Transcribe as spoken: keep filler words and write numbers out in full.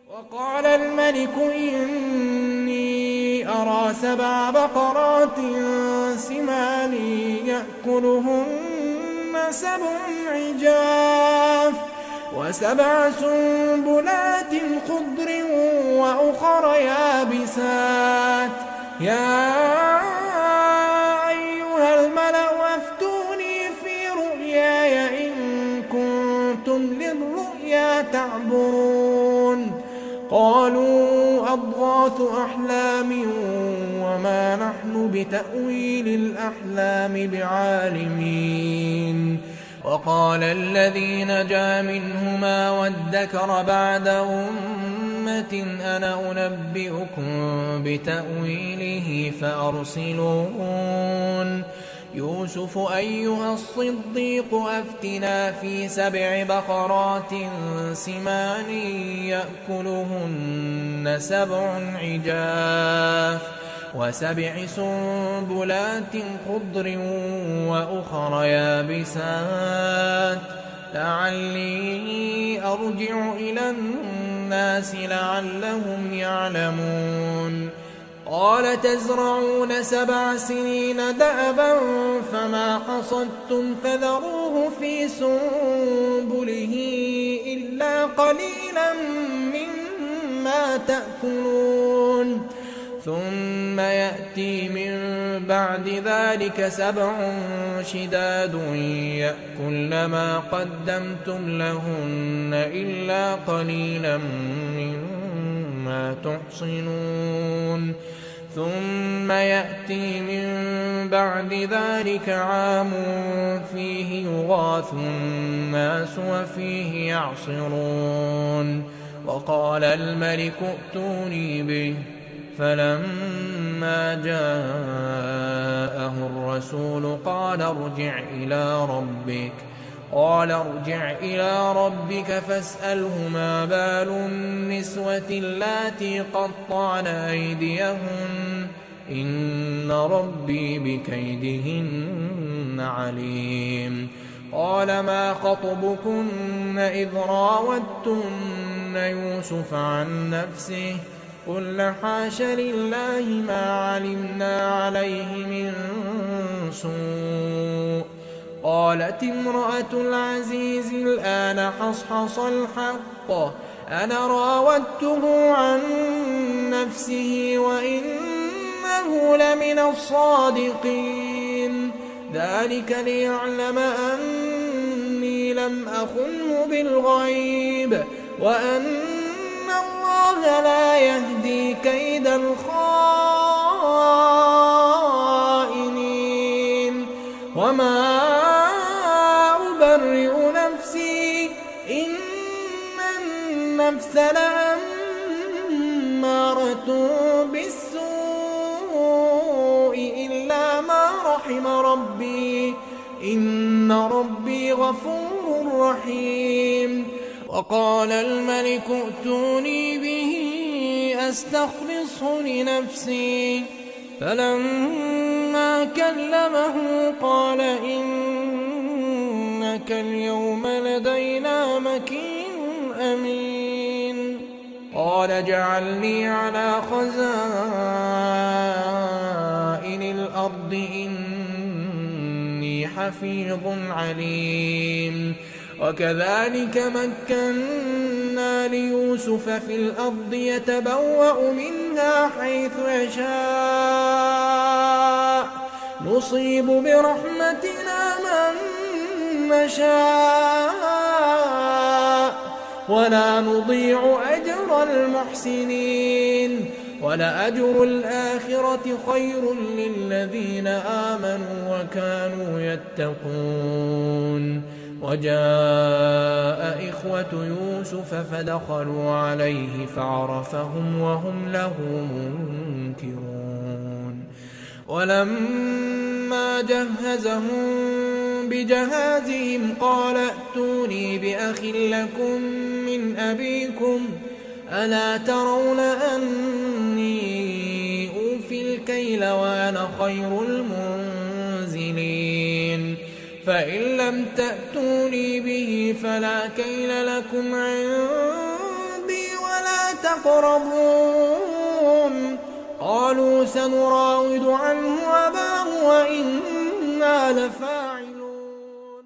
وقال الملك إني أرى سبع بقرات سمان يأكلهن سبع عجاف وسبع سنبلات خضر وأخر يابسات يا أيها الملأ أفتوني في رؤياي إن كنتم للرؤيا تعبرون قالوا أضغاث أحلام وما نحن بتأويل الأحلام بعالمين. وقال الذي نجا منهما وادكر بعد أمة أنا أنبئكم بتأويله فأرسلون يوسف أيها الصديق أفتنا في سبع بقرات سمان يأكلهن سبع عجاف وسبع سنبلات خضر وأخر يابسات لعلي أرجع إلى الناس لعلهم يعلمون. قال تزرعون سبع سنين دأبا فما حصدتم فذروه في سنبله إلا قليلا مما تأكلون ثم يأتي من بعد ذلك سبع شداد يأكلن ما قدمتم لهن إلا قليلا مما تحصنون ثم يأتي من بعد ذلك عام فيه يغاث الناس وفيه يعصرون. وقال الملك ائتوني به فلما جاءه الرسول قال ارجع إلى ربك قال ارجع إلى ربك فاسأله ما بال النسوة اللاتي قطعن أيديهن إن ربي بكيدهن عليم. قال ما خطبكن إذ راوتن يوسف عن نفسه قلنا حاش لله ما علمنا عليه من سوء. قالت امرأة العزيز الآن حصحص الحق أنا راودته عن نفسه وإنه لمن الصادقين ذلك ليعلم أني لم أخنه بالغيب وأن الله لا يهدي كيد الخائنين وما أبرئ نفسي إن النفس لأمارة بالسوء إلا ما رحم ربي إن ربي غفور رحيم. وقال الملك ائتوني به أستخلصه لنفسي فلما كلمه قال إنك اليوم لدينا مكين أمين. قال اجعلني على خزائن الأرض إني حفيظ عليم. وكذلك مكنا ليوسف في الأرض يتبوأ منها حيث يشاء نصيب برحمتنا من نشاء ولا نضيع أجر المحسنين ولأجر الآخرة خير للذين آمنوا وكانوا يتقون. وجاء إخوة يوسف فدخلوا عليه فعرفهم وهم له منكرون. ولما جهزهم بجهازهم قال ائتوني بأخ لكم من أبيكم ألا ترون أني أوفي الكيل وأنا خير المنزلين فإن لم تأتوني به فلا كيل لكم عندي ولا تقربون قالوا سنراود عنه أباه وإنا لفاعلون